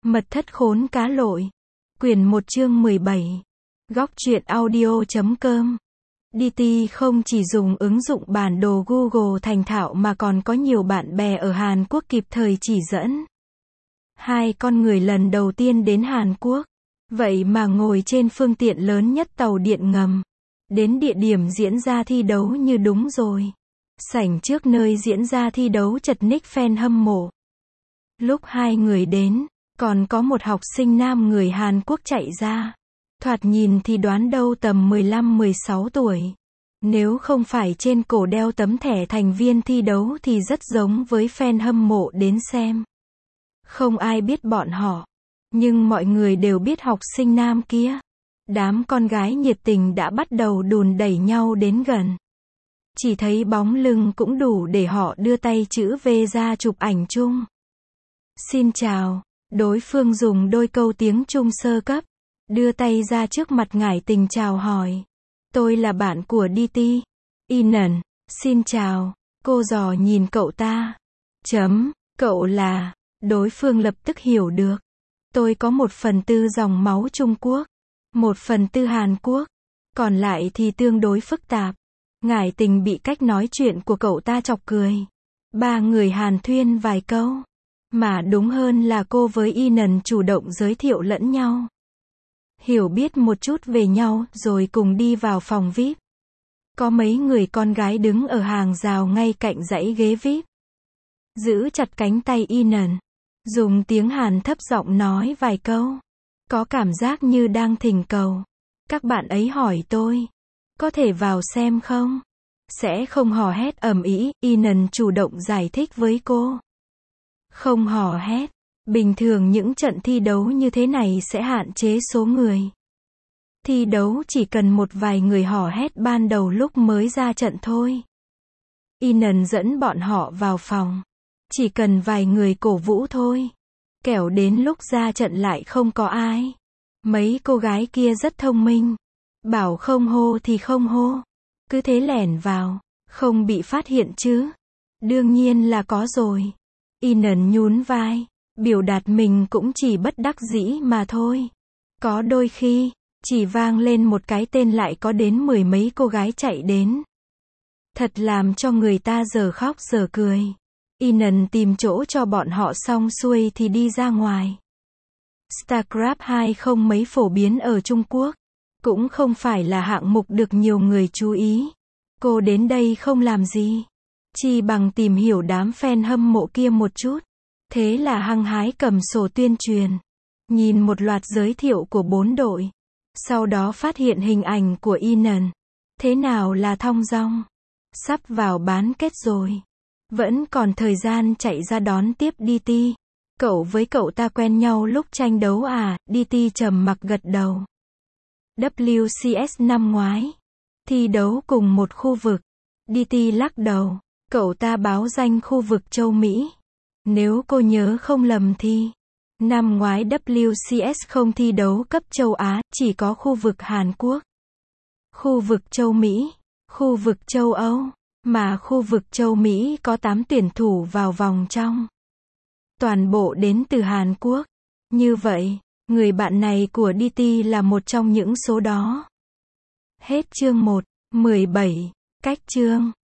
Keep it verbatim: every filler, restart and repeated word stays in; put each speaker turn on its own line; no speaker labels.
Mật thất khốn cá lội. Quyển một chương mười bảy. Góc truyện audio chấm com. đê tê không chỉ dùng ứng dụng bản đồ Google thành thạo mà còn có nhiều bạn bè ở Hàn Quốc kịp thời chỉ dẫn. Hai con người lần đầu tiên đến Hàn Quốc. Vậy mà ngồi trên phương tiện lớn nhất tàu điện ngầm. Đến địa điểm diễn ra thi đấu như đúng rồi. Sảnh trước nơi diễn ra thi đấu chật ních fan hâm mộ. Lúc hai người đến, còn có một học sinh nam người Hàn Quốc chạy ra. Thoạt nhìn thì đoán đâu tầm mười lăm mười sáu tuổi. Nếu không phải trên cổ đeo tấm thẻ thành viên thi đấu thì rất giống với fan hâm mộ đến xem. Không ai biết bọn họ. Nhưng mọi người đều biết học sinh nam kia. Đám con gái nhiệt tình đã bắt đầu đùn đẩy nhau đến gần. Chỉ thấy bóng lưng cũng đủ để họ đưa tay chữ V ra chụp ảnh chung. Xin chào. Đối phương dùng đôi câu tiếng Trung sơ cấp. Đưa tay ra trước mặt ngải tình chào hỏi. Tôi là bạn của đê tê. Inan. Xin chào. Cô dò nhìn cậu ta. Chấm. Cậu là. Đối phương lập tức hiểu được. Tôi có một phần tư dòng máu Trung Quốc. Một phần tư Hàn Quốc. Còn lại thì tương đối phức tạp. Ngải tình bị cách nói chuyện của cậu ta chọc cười. Ba người hàn thuyên vài câu. Mà đúng hơn là cô với Inan chủ động giới thiệu lẫn nhau. Hiểu biết một chút về nhau rồi cùng đi vào phòng vi ai pi. Có mấy người con gái đứng ở hàng rào ngay cạnh dãy ghế vi ai pi. Giữ chặt cánh tay Inan. Dùng tiếng Hàn thấp giọng nói vài câu. Có cảm giác như đang thỉnh cầu. Các bạn ấy hỏi tôi. Có thể vào xem không? Sẽ không hò hét ầm ĩ, Inan chủ động giải thích với cô. Không hò hét. Bình thường những trận thi đấu như thế này sẽ hạn chế số người. Thi đấu chỉ cần một vài người hò hét ban đầu lúc mới ra trận thôi. Inan dẫn bọn họ vào phòng. Chỉ cần vài người cổ vũ thôi. Kẻo đến lúc ra trận lại không có ai. Mấy cô gái kia rất thông minh. Bảo không hô thì không hô. Cứ thế lẻn vào. Không bị phát hiện chứ. Đương nhiên là có rồi. Inan nhún vai. Biểu đạt mình cũng chỉ bất đắc dĩ mà thôi. Có đôi khi, chỉ vang lên một cái tên lại có đến mười mấy cô gái chạy đến. Thật làm cho người ta giờ khóc giờ cười. Inan tìm chỗ cho bọn họ xong xuôi thì đi ra ngoài. StarCraft hai không mấy phổ biến ở Trung Quốc. Cũng không phải là hạng mục được nhiều người chú ý. Cô đến đây không làm gì. Chỉ bằng tìm hiểu đám fan hâm mộ kia một chút. Thế là hăng hái cầm sổ tuyên truyền. Nhìn một loạt giới thiệu của bốn đội. Sau đó phát hiện hình ảnh của Inan. Thế nào là thong dong? Sắp vào bán kết rồi. Vẫn còn thời gian chạy ra đón tiếp đê tê. Cậu với cậu ta quen nhau lúc tranh đấu à? đê tê trầm mặc gật đầu. vê kép xê ét năm ngoái. Thi đấu cùng một khu vực. đê tê lắc đầu. Cậu ta báo danh khu vực châu Mỹ. Nếu cô nhớ không lầm thì, năm ngoái vê kép xê ét không thi đấu cấp châu Á, chỉ có khu vực Hàn Quốc. Khu vực châu Mỹ, khu vực châu Âu, mà khu vực châu Mỹ có tám tuyển thủ vào vòng trong. Toàn bộ đến từ Hàn Quốc. Như vậy, người bạn này của đê tê là một trong những số đó. Hết chương một, mười bảy, cách chương.